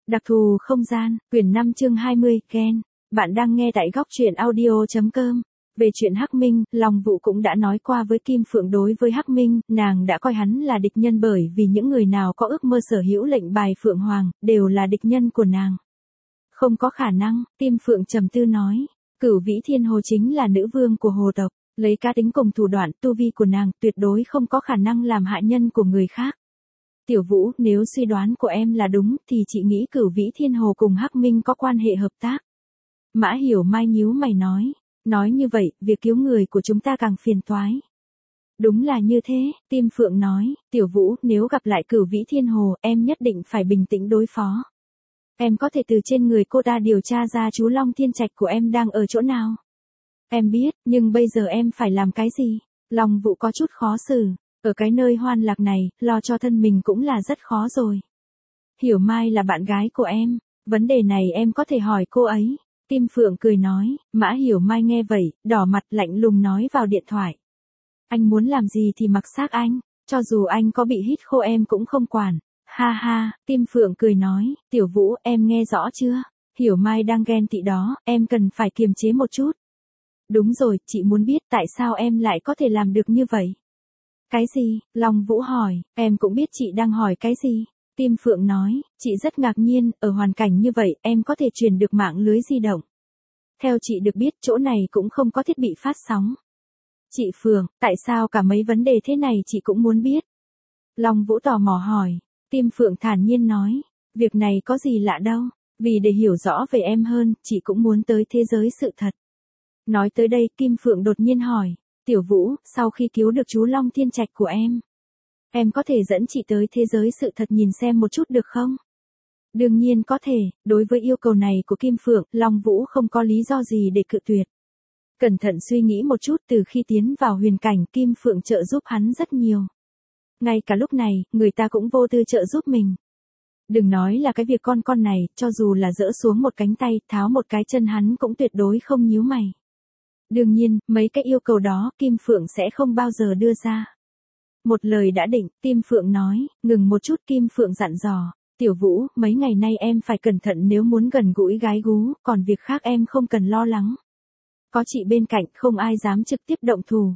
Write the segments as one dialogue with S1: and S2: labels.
S1: Đặc thù không gian, quyển 5 chương 20, Gen. Bạn đang nghe tại góc truyện audio.com. Về chuyện Hắc Minh, Long Vũ cũng đã nói qua với Kim Phượng đối với Hắc Minh, nàng đã coi hắn là địch nhân bởi vì những người nào có ước mơ sở hữu lệnh bài Phượng Hoàng, đều là địch nhân của nàng. Không có khả năng, Kim Phượng trầm tư nói. Cửu Vĩ Thiên Hồ chính là nữ vương của hồ tộc, lấy cá tính cùng thủ đoạn, tu vi của nàng tuyệt đối không có khả năng làm hại nhân của người khác. Tiểu Vũ, nếu suy đoán của em là đúng thì chị nghĩ Cửu Vĩ Thiên Hồ cùng Hắc Minh có quan hệ hợp tác. Mã Hiểu Mai nhíu mày nói như vậy, việc cứu người của chúng ta càng phiền toái. Đúng là như thế, Tim Phượng nói, Tiểu Vũ, nếu gặp lại Cửu Vĩ Thiên Hồ, em nhất định phải bình tĩnh đối phó. Em có thể từ trên người cô ta điều tra ra chú Long Thiên Trạch của em đang ở chỗ nào. Em biết, nhưng bây giờ em phải làm cái gì? Long Vũ có chút khó xử. Ở cái nơi hoan lạc này, lo cho thân mình cũng là rất khó rồi. Hiểu Mai là bạn gái của em, vấn đề này em có thể hỏi cô ấy. Kim Phượng cười nói, Mã Hiểu Mai nghe vậy, đỏ mặt lạnh lùng nói vào điện thoại. Anh muốn làm gì thì mặc xác anh, cho dù anh có bị hít khô em cũng không quản. Ha ha, Kim Phượng cười nói, Tiểu Vũ em nghe rõ chưa? Hiểu Mai đang ghen tị đó, em cần phải kiềm chế một chút. Đúng rồi, chị muốn biết tại sao em lại có thể làm được như vậy. Cái gì? Long Vũ hỏi, em cũng biết chị đang hỏi cái gì. Tim Phượng nói, chị rất ngạc nhiên, ở hoàn cảnh như vậy em có thể truyền được mạng lưới di động. Theo chị được biết chỗ này cũng không có thiết bị phát sóng. Chị Phượng, tại sao cả mấy vấn đề thế này chị cũng muốn biết? Long Vũ tò mò hỏi, Tim Phượng thản nhiên nói, việc này có gì lạ đâu, vì để hiểu rõ về em hơn, chị cũng muốn tới thế giới sự thật. Nói tới đây Kim Phượng đột nhiên hỏi, Tiểu Vũ, sau khi cứu được chú Long Thiên Trạch của em có thể dẫn chị tới thế giới sự thật nhìn xem một chút được không? Đương nhiên có thể, đối với yêu cầu này của Kim Phượng, Long Vũ không có lý do gì để cự tuyệt. Cẩn thận suy nghĩ một chút, từ khi tiến vào huyền cảnh Kim Phượng trợ giúp hắn rất nhiều. Ngay cả lúc này, người ta cũng vô tư trợ giúp mình. Đừng nói là cái việc con này, cho dù là dỡ xuống một cánh tay, tháo một cái chân hắn cũng tuyệt đối không nhíu mày. Đương nhiên, mấy cái yêu cầu đó Kim Phượng sẽ không bao giờ đưa ra. Một lời đã định, Kim Phượng nói, ngừng một chút Kim Phượng dặn dò, Tiểu Vũ, mấy ngày nay em phải cẩn thận nếu muốn gần gũi gái gú, còn việc khác em không cần lo lắng. Có chị bên cạnh không ai dám trực tiếp động thủ.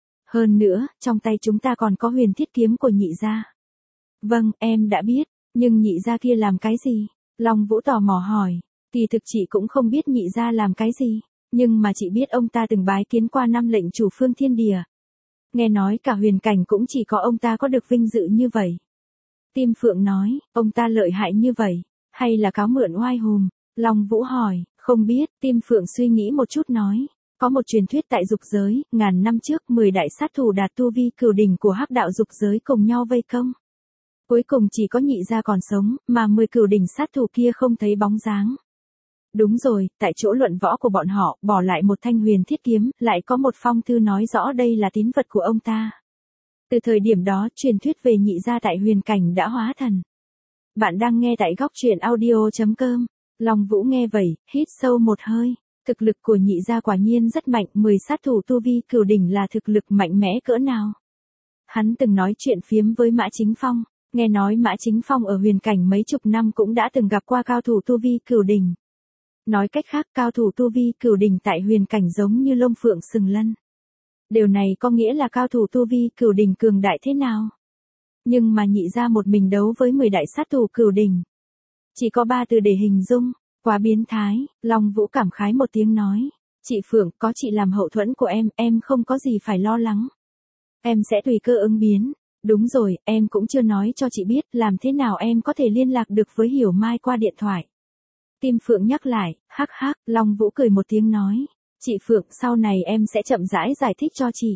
S1: Hơn nữa, trong tay chúng ta còn có huyền thiết kiếm của nhị gia. Vâng, em đã biết, nhưng nhị gia kia làm cái gì? Long Vũ tò mò hỏi, kỳ thực chị cũng không biết nhị gia làm cái gì, nhưng mà chị biết ông ta từng bái kiến qua 5 lệnh chủ phương thiên địa. Nghe nói cả huyền cảnh cũng chỉ có ông ta có được vinh dự như vậy. Tim Phượng nói, ông ta lợi hại như vậy, hay là cáo mượn oai hùm? Long Vũ hỏi, không biết, Tim Phượng suy nghĩ một chút nói, có một truyền thuyết tại dục giới, ngàn năm trước 10 đại sát thủ đạt tu vi cửu đỉnh của hắc đạo dục giới cùng nhau vây công. Cuối cùng chỉ có nhị gia còn sống, mà 10 cửu đỉnh sát thủ kia không thấy bóng dáng. Đúng rồi, tại chỗ luận võ của bọn họ, bỏ lại một thanh huyền thiết kiếm, lại có một phong thư nói rõ đây là tín vật của ông ta. Từ thời điểm đó, truyền thuyết về nhị gia tại huyền cảnh đã hóa thần. Bạn đang nghe tại góc truyện audio.com. Long Vũ nghe vậy, hít sâu một hơi. Thực lực của nhị gia quả nhiên rất mạnh, 10 sát thủ tu vi cửu đỉnh là thực lực mạnh mẽ cỡ nào. Hắn từng nói chuyện phiếm với Mã Chính Phong, nghe nói Mã Chính Phong ở huyền cảnh mấy chục năm cũng đã từng gặp qua cao thủ tu vi cửu đỉnh. Nói cách khác, cao thủ tu vi cửu đỉnh tại huyền cảnh giống như lông phượng sừng lân. Điều này có nghĩa là cao thủ tu vi cửu đỉnh cường đại thế nào? Nhưng mà nhị gia một mình đấu với 10 đại sát thủ cửu đỉnh. Chỉ có 3 từ để hình dung, quá biến thái. Long Vũ cảm khái một tiếng nói, chị Phượng, có chị làm hậu thuẫn của em không có gì phải lo lắng. Em sẽ tùy cơ ứng biến. Đúng rồi, em cũng chưa nói cho chị biết làm thế nào em có thể liên lạc được với Hiểu Mai qua điện thoại. Tim Phượng nhắc lại, hắc hắc, Long Vũ cười một tiếng nói, chị Phượng, sau này em sẽ chậm rãi giải thích cho chị.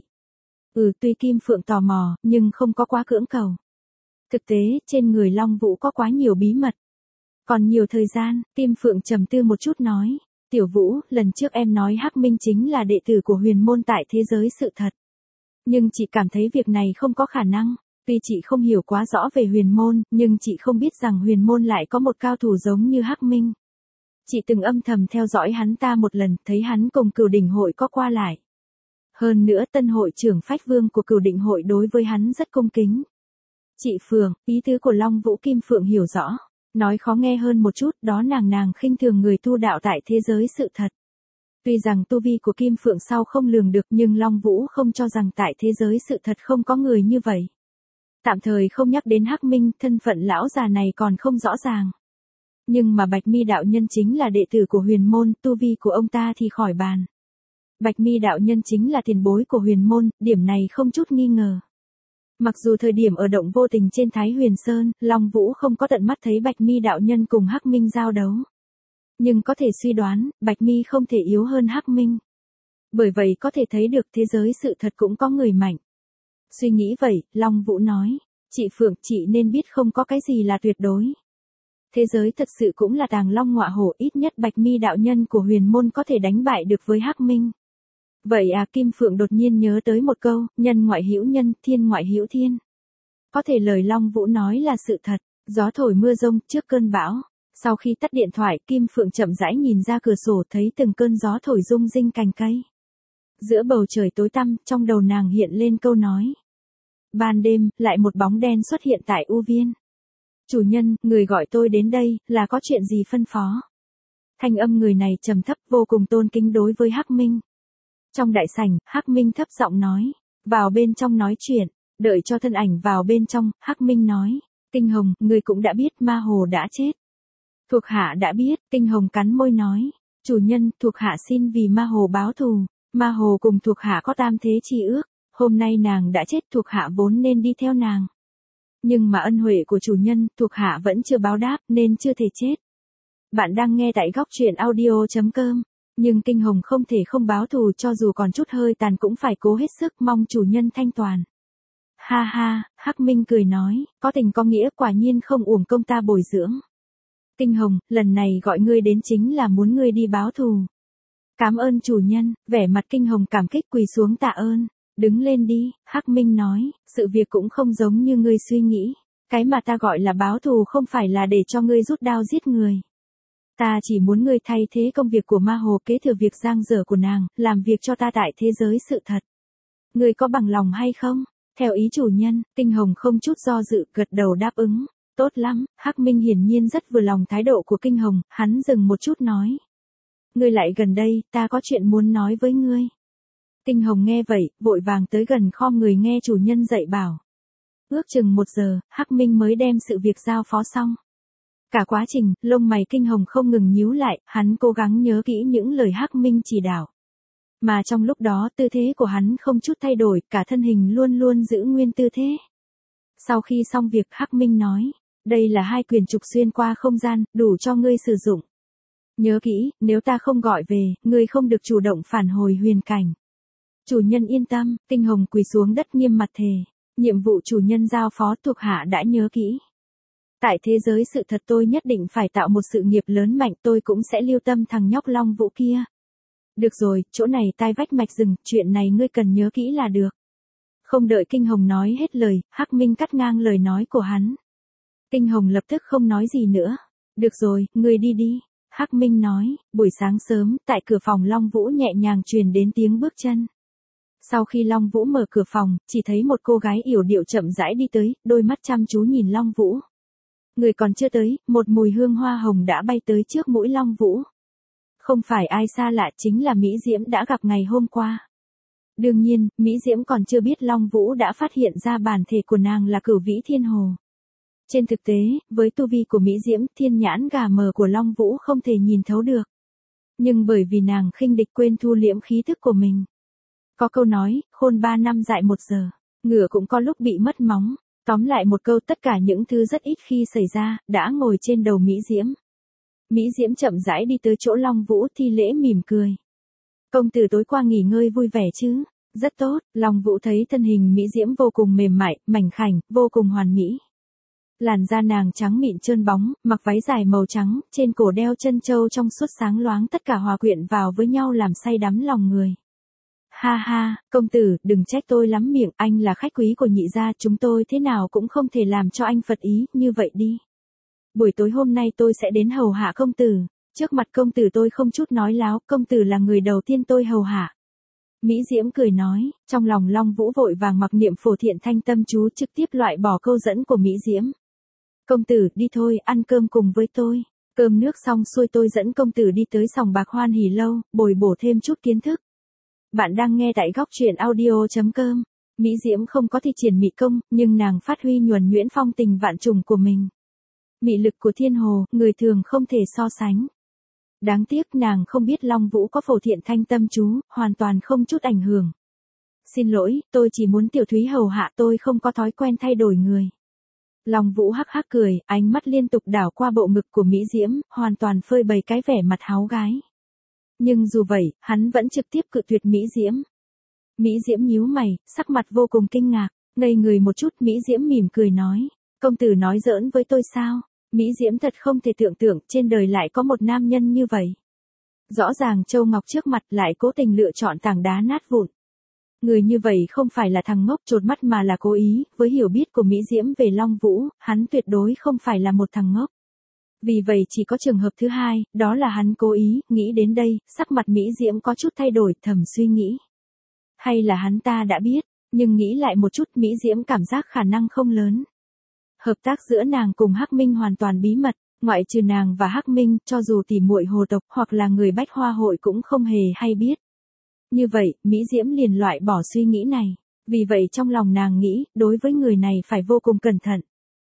S1: Tuy Kim Phượng tò mò, nhưng không có quá cưỡng cầu. Thực tế, trên người Long Vũ có quá nhiều bí mật. Còn nhiều thời gian, Kim Phượng trầm tư một chút nói, Tiểu Vũ, lần trước em nói Hắc Minh chính là đệ tử của huyền môn tại thế giới sự thật. Nhưng chị cảm thấy việc này không có khả năng. Tuy chị không hiểu quá rõ về huyền môn, nhưng chị không biết rằng huyền môn lại có một cao thủ giống như Hắc Minh. Chị từng âm thầm theo dõi hắn ta một lần, thấy hắn cùng Cửu Đỉnh hội có qua lại. Hơn nữa tân hội trưởng Phách Vương của Cửu Đỉnh hội đối với hắn rất cung kính. Chị Phượng, ý tứ của Long Vũ Kim Phượng hiểu rõ. Nói khó nghe hơn một chút, đó nàng khinh thường người tu đạo tại thế giới sự thật. Tuy rằng tu vi của Kim Phượng sau không lường được, nhưng Long Vũ không cho rằng tại thế giới sự thật không có người như vậy. Tạm thời không nhắc đến Hắc Minh, thân phận lão già này còn không rõ ràng. Nhưng mà Bạch Mi đạo nhân chính là đệ tử của Huyền môn, tu vi của ông ta thì khỏi bàn. Bạch Mi đạo nhân chính là tiền bối của Huyền môn, điểm này không chút nghi ngờ. Mặc dù thời điểm ở động vô tình trên Thái Huyền Sơn, Long Vũ không có tận mắt thấy Bạch Mi đạo nhân cùng Hắc Minh giao đấu. Nhưng có thể suy đoán, Bạch Mi không thể yếu hơn Hắc Minh. Bởi vậy có thể thấy được thế giới sự thật cũng có người mạnh. Suy nghĩ vậy, Long Vũ nói, chị Phượng, chị nên biết không có cái gì là tuyệt đối. Thế giới thật sự cũng là tàng long ngọa hổ, ít nhất Bạch Mi đạo nhân của Huyền môn có thể đánh bại được với Hắc Minh. Vậy à, Kim Phượng đột nhiên nhớ tới một câu, nhân ngoại hữu nhân, thiên ngoại hữu thiên. Có thể lời Long Vũ nói là sự thật, gió thổi mưa rông trước cơn bão. Sau khi tắt điện thoại, Kim Phượng chậm rãi nhìn ra cửa sổ, thấy từng cơn gió thổi rung rinh cành cây. Giữa bầu trời tối tăm, trong đầu nàng hiện lên câu nói. Ban đêm, lại một bóng đen xuất hiện tại U Viên. Chủ nhân, người gọi tôi đến đây, là có chuyện gì phân phó? Thanh âm người này trầm thấp, vô cùng tôn kính đối với Hắc Minh. Trong đại sảnh, Hắc Minh thấp giọng nói, vào bên trong nói chuyện. Đợi cho thân ảnh vào bên trong, Hắc Minh nói, Kinh Hồng, người cũng đã biết Ma Hồ đã chết. Thuộc hạ đã biết, Kinh Hồng cắn môi nói, chủ nhân, thuộc hạ xin vì Ma Hồ báo thù. Ma Hồ cùng thuộc hạ có tam thế chi ước, hôm nay nàng đã chết, thuộc hạ vốn nên đi theo nàng. Nhưng mà ân huệ của chủ nhân, thuộc hạ vẫn chưa báo đáp nên chưa thể chết. Bạn đang nghe tại góc truyện audio.com. Nhưng Kinh Hồng không thể không báo thù, cho dù còn chút hơi tàn cũng phải cố hết sức, mong chủ nhân thanh toàn. Ha ha, Hắc Minh cười nói, có tình có nghĩa, quả nhiên không uổng công ta bồi dưỡng. Kinh Hồng, lần này gọi ngươi đến chính là muốn ngươi đi báo thù. Cảm ơn chủ nhân, vẻ mặt Kinh Hồng cảm kích quỳ xuống tạ ơn. Đứng lên đi, Hắc Minh nói, sự việc cũng không giống như ngươi suy nghĩ. Cái mà ta gọi là báo thù không phải là để cho ngươi rút đao giết người. Ta chỉ muốn ngươi thay thế công việc của Ma Hồ, kế thừa việc giang dở của nàng, làm việc cho ta tại thế giới sự thật. Ngươi có bằng lòng hay không? Theo ý chủ nhân, Kinh Hồng không chút do dự, gật đầu đáp ứng. Tốt lắm, Hắc Minh hiển nhiên rất vừa lòng thái độ của Kinh Hồng, hắn dừng một chút nói. Ngươi lại gần đây, ta có chuyện muốn nói với ngươi. Kinh Hồng nghe vậy, vội vàng tới gần khom người nghe chủ nhân dạy bảo. Ước chừng 1 giờ, Hắc Minh mới đem sự việc giao phó xong. Cả quá trình, lông mày Kinh Hồng không ngừng nhíu lại, hắn cố gắng nhớ kỹ những lời Hắc Minh chỉ đạo. Mà trong lúc đó, tư thế của hắn không chút thay đổi, cả thân hình luôn luôn giữ nguyên tư thế. Sau khi xong việc, Hắc Minh nói, đây là 2 quyền trục xuyên qua không gian, đủ cho ngươi sử dụng. Nhớ kỹ, nếu ta không gọi về, ngươi không được chủ động phản hồi huyền cảnh. Chủ nhân yên tâm, Kinh Hồng quỳ xuống đất nghiêm mặt thề. Nhiệm vụ chủ nhân giao phó thuộc hạ đã nhớ kỹ. Tại thế giới sự thật tôi nhất định phải tạo một sự nghiệp lớn mạnh, tôi cũng sẽ lưu tâm thằng nhóc Long Vũ kia. Được rồi, chỗ này tai vách mạch rừng, chuyện này ngươi cần nhớ kỹ là được. Không đợi Kinh Hồng nói hết lời, Hắc Minh cắt ngang lời nói của hắn. Kinh Hồng lập tức không nói gì nữa. Được rồi, ngươi đi đi. Hắc Minh nói, buổi sáng sớm, tại cửa phòng Long Vũ nhẹ nhàng truyền đến tiếng bước chân. Sau khi Long Vũ mở cửa phòng, chỉ thấy một cô gái yểu điệu chậm rãi đi tới, đôi mắt chăm chú nhìn Long Vũ. Người còn chưa tới, một mùi hương hoa hồng đã bay tới trước mũi Long Vũ. Không phải ai xa lạ, chính là Mỹ Diễm đã gặp ngày hôm qua. Đương nhiên, Mỹ Diễm còn chưa biết Long Vũ đã phát hiện ra bản thể của nàng là Cửu Vĩ Thiên Hồ. Trên thực tế, với tu vi của Mỹ Diễm, thiên nhãn gà mờ của Long Vũ không thể nhìn thấu được. Nhưng bởi vì nàng khinh địch quên thu liễm khí thức của mình. Có câu nói, khôn 3 năm dại 1 giờ, ngựa cũng có lúc bị mất móng. Tóm lại một câu, tất cả những thứ rất ít khi xảy ra, đã ngồi trên đầu Mỹ Diễm. Mỹ Diễm chậm rãi đi tới chỗ Long Vũ, thi lễ mỉm cười. Công tử tối qua nghỉ ngơi vui vẻ chứ? Rất tốt, Long Vũ thấy thân hình Mỹ Diễm vô cùng mềm mại, mảnh khảnh, vô cùng hoàn mỹ. Làn da nàng trắng mịn trơn bóng, mặc váy dài màu trắng, trên cổ đeo chân châu trong suốt sáng loáng, tất cả hòa quyện vào với nhau làm say đắm lòng người. Ha ha, công tử, đừng trách tôi lắm miệng, anh là khách quý của nhị gia, chúng tôi thế nào cũng không thể làm cho anh phật ý, như vậy đi. Buổi tối hôm nay tôi sẽ đến hầu hạ công tử, trước mặt công tử tôi không chút nói láo, công tử là người đầu tiên tôi hầu hạ. Mỹ Diễm cười nói, trong lòng Long Vũ vội vàng mặc niệm phổ thiện thanh tâm chú, trực tiếp loại bỏ câu dẫn của Mỹ Diễm. Công tử, đi thôi, ăn cơm cùng với tôi. Cơm nước xong xuôi tôi dẫn công tử đi tới sòng bạc Hoan Hỉ Lâu, bồi bổ thêm chút kiến thức. Bạn đang nghe tại góc truyện audio.com. Mỹ Diễm không có thi triển mỹ công, nhưng nàng phát huy nhuần nhuyễn phong tình vạn trùng của mình. Mị lực của thiên hồ, người thường không thể so sánh. Đáng tiếc nàng không biết Long Vũ có phổ thiện thanh tâm chú, hoàn toàn không chút ảnh hưởng. Xin lỗi, tôi chỉ muốn tiểu thúy hầu hạ, tôi không có thói quen thay đổi người. Long Vũ hắc hắc cười, ánh mắt liên tục đảo qua bộ ngực của Mỹ Diễm, hoàn toàn phơi bày cái vẻ mặt háo gái. Nhưng dù vậy, hắn vẫn trực tiếp cự tuyệt Mỹ Diễm. Mỹ Diễm nhíu mày, sắc mặt vô cùng kinh ngạc, ngây người một chút. Mỹ Diễm mỉm cười nói, công tử nói giỡn với tôi sao? Mỹ Diễm thật không thể tưởng tượng trên đời lại có một nam nhân như vậy. Rõ ràng châu ngọc trước mặt lại cố tình lựa chọn tảng đá nát vụn. Người như vậy không phải là thằng ngốc chột mắt mà là cố ý, với hiểu biết của Mỹ Diễm về Long Vũ, hắn tuyệt đối không phải là một thằng ngốc. Vì vậy chỉ có trường hợp thứ hai, đó là hắn cố ý. Nghĩ đến đây, sắc mặt Mỹ Diễm có chút thay đổi, thầm suy nghĩ. Hay là hắn ta đã biết, nhưng nghĩ lại một chút Mỹ Diễm cảm giác khả năng không lớn. Hợp tác giữa nàng cùng Hắc Minh hoàn toàn bí mật, ngoại trừ nàng và Hắc Minh, cho dù tỉ muội hồ tộc hoặc là người Bách Hoa hội cũng không hề hay biết. Như vậy, Mỹ Diễm liền loại bỏ suy nghĩ này. Vì vậy trong lòng nàng nghĩ, đối với người này phải vô cùng cẩn thận.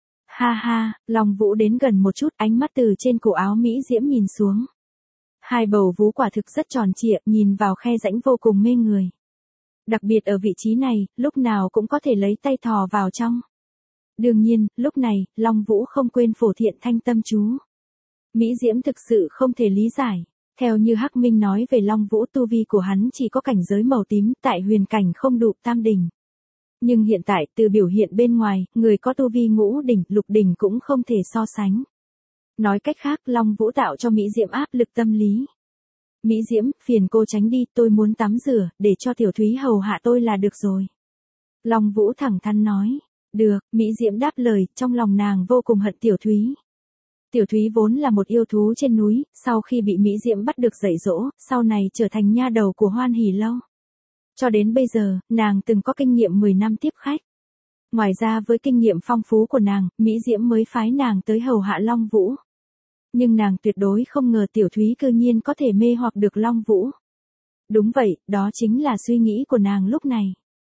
S1: Ha ha, Long Vũ đến gần một chút, ánh mắt từ trên cổ áo Mỹ Diễm nhìn xuống. Hai bầu vú quả thực rất tròn trịa, nhìn vào khe rãnh vô cùng mê người. Đặc biệt ở vị trí này, lúc nào cũng có thể lấy tay thò vào trong. Đương nhiên, lúc này, Long Vũ không quên phổ thiện thanh tâm chú. Mỹ Diễm thực sự không thể lý giải. Theo như Hắc Minh nói về Long Vũ, tu vi của hắn chỉ có cảnh giới màu tím, tại huyền cảnh không đủ tam đỉnh. Nhưng hiện tại, từ biểu hiện bên ngoài, người có tu vi ngũ đỉnh, lục đỉnh cũng không thể so sánh. Nói cách khác, Long Vũ tạo cho Mỹ Diễm áp lực tâm lý. Mỹ Diễm, phiền cô tránh đi, tôi muốn tắm rửa, để cho tiểu thúy hầu hạ tôi là được rồi. Long Vũ thẳng thắn nói. Được, Mỹ Diễm đáp lời, trong lòng nàng vô cùng hận tiểu thúy. Tiểu thúy vốn là một yêu thú trên núi, sau khi bị Mỹ Diễm bắt được dạy dỗ, sau này trở thành nha đầu của Hoan Hỉ Lâu. Cho đến bây giờ, nàng từng có kinh nghiệm 10 năm tiếp khách. Ngoài ra với kinh nghiệm phong phú của nàng, Mỹ Diễm mới phái nàng tới hầu hạ Long Vũ. Nhưng nàng tuyệt đối không ngờ tiểu thúy cư nhiên có thể mê hoặc được Long Vũ. Đúng vậy, đó chính là suy nghĩ của nàng lúc này.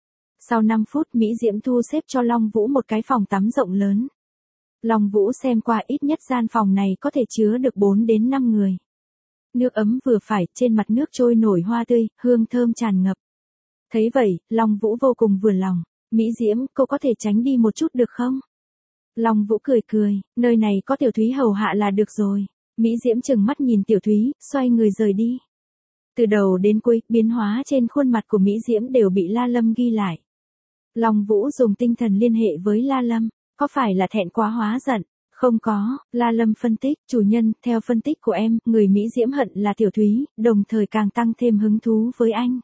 S1: Sau 5 phút Mỹ Diễm thu xếp cho Long Vũ một cái phòng tắm rộng lớn. Long Vũ xem qua, ít nhất gian phòng này có thể chứa được 4 đến 5 người. Nước ấm vừa phải, trên mặt nước trôi nổi hoa tươi, hương thơm tràn ngập. Thấy vậy, Long Vũ vô cùng vừa lòng. Mỹ Diễm, cô có thể tránh đi một chút được không? Long Vũ cười cười, nơi này có tiểu thúy hầu hạ là được rồi. Mỹ Diễm trừng mắt nhìn tiểu thúy, xoay người rời đi. Từ đầu đến cuối, biến hóa trên khuôn mặt của Mỹ Diễm đều bị La Lâm ghi lại. Long Vũ dùng tinh thần liên hệ với La Lâm, có phải là thẹn quá hóa giận? Không có, La Lâm phân tích, chủ nhân, theo phân tích của em, người Mỹ Diễm hận là tiểu thúy, đồng thời càng tăng thêm hứng thú với anh.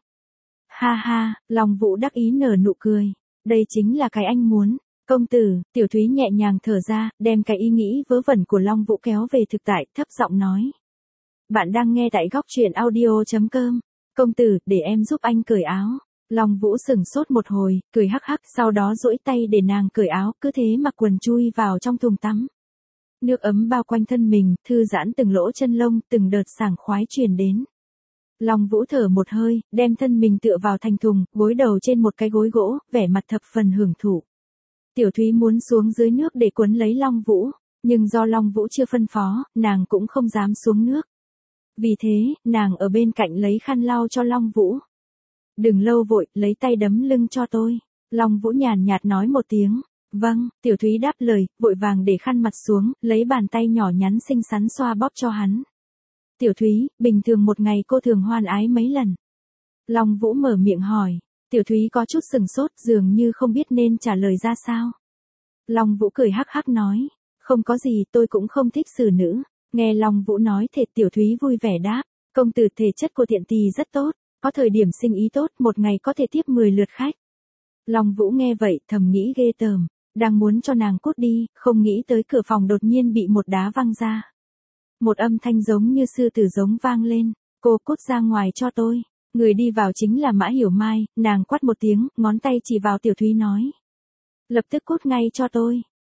S1: Ha ha, Long Vũ đắc ý nở nụ cười, đây chính là cái anh muốn. Công tử, tiểu thúy nhẹ nhàng thở ra, đem cái ý nghĩ vớ vẩn của Long Vũ kéo về thực tại, thấp giọng nói. Bạn đang nghe tại góc truyện audio.com. Công tử, để em giúp anh cởi áo. Long Vũ sững sốt một hồi, cười hắc hắc, sau đó duỗi tay để nàng cởi áo, cứ thế mặc quần chui vào trong thùng tắm. Nước ấm bao quanh thân mình, thư giãn từng lỗ chân lông, từng đợt sảng khoái truyền đến. Long Vũ thở một hơi, đem thân mình tựa vào thành thùng, gối đầu trên một cái gối gỗ, vẻ mặt thập phần hưởng thụ. Tiểu Thúy muốn xuống dưới nước để cuốn lấy Long Vũ, nhưng do Long Vũ chưa phân phó, nàng cũng không dám xuống nước. Vì thế, nàng ở bên cạnh lấy khăn lau cho Long Vũ. Đừng lâu vội, lấy tay đấm lưng cho tôi. Long Vũ nhàn nhạt nói một tiếng. Vâng, Tiểu Thúy đáp lời, vội vàng để khăn mặt xuống, lấy bàn tay nhỏ nhắn xinh xắn xoa bóp cho hắn. Tiểu Thúy, bình thường một ngày cô thường hoan ái mấy lần? Long Vũ mở miệng hỏi. Tiểu Thúy có chút sừng sốt, dường như không biết nên trả lời ra sao. Long Vũ cười hắc hắc nói. Không có gì, tôi cũng không thích xử nữ. Nghe Long Vũ nói thế, Tiểu Thúy vui vẻ đáp. Công tử, thể chất của Tiện Tỳ rất tốt, có thời điểm sinh ý tốt, một ngày có thể tiếp 10 lượt khách. Long Vũ nghe vậy, thầm nghĩ ghê tởm, đang muốn cho nàng cút đi, không nghĩ tới cửa phòng đột nhiên bị một đá văng ra. Một âm thanh giống như sư tử giống vang lên, cô cút ra ngoài cho tôi. Người đi vào chính là Mã Hiểu Mai, nàng quát một tiếng, ngón tay chỉ vào Tiểu Thúy nói. Lập tức cút ngay cho tôi.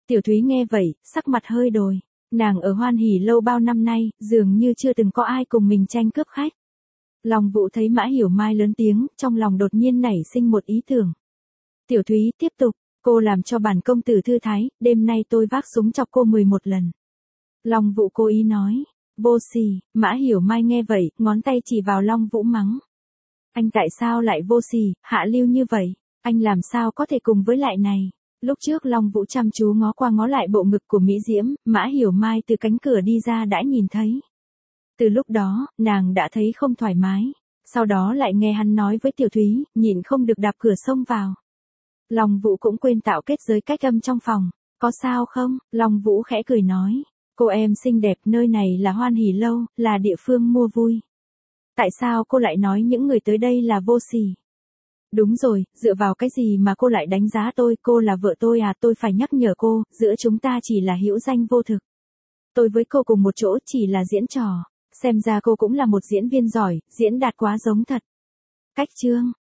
S1: Tiểu Thúy nghe vậy, sắc mặt hơi đổi. Nàng ở Hoan Hỷ Lâu bao năm nay, dường như chưa từng có ai cùng mình tranh cướp khách. Long Vũ thấy Mã Hiểu Mai lớn tiếng, trong lòng đột nhiên nảy sinh một ý tưởng. Tiểu Thúy tiếp tục, cô làm cho bản công tử thư thái, đêm nay tôi vác súng chọc cô 11 lần. Long Vũ cố ý nói, vô sỉ. Mã Hiểu Mai nghe vậy, ngón tay chỉ vào Long Vũ mắng. Anh tại sao lại vô sỉ, hạ lưu như vậy? Anh làm sao có thể cùng với lại này? Lúc trước Long Vũ chăm chú ngó qua ngó lại bộ ngực của Mỹ Diễm, Mã Hiểu Mai từ cánh cửa đi ra đã nhìn thấy. Từ lúc đó, nàng đã thấy không thoải mái. Sau đó lại nghe hắn nói với Tiểu Thúy, nhịn không được đạp cửa xông vào. Long Vũ cũng quên tạo kết giới cách âm trong phòng. Có sao không? Long Vũ khẽ cười nói. Cô em xinh đẹp, nơi này là Hoan Hỷ Lâu, là địa phương mua vui. Tại sao cô lại nói những người tới đây là vô sỉ? Đúng rồi, dựa vào cái gì mà cô lại đánh giá tôi, cô là vợ tôi à, tôi phải nhắc nhở cô, giữa chúng ta chỉ là hữu danh vô thực. Tôi với cô cùng một chỗ chỉ là diễn trò, xem ra cô cũng là một diễn viên giỏi, diễn đạt quá giống thật. Cách chương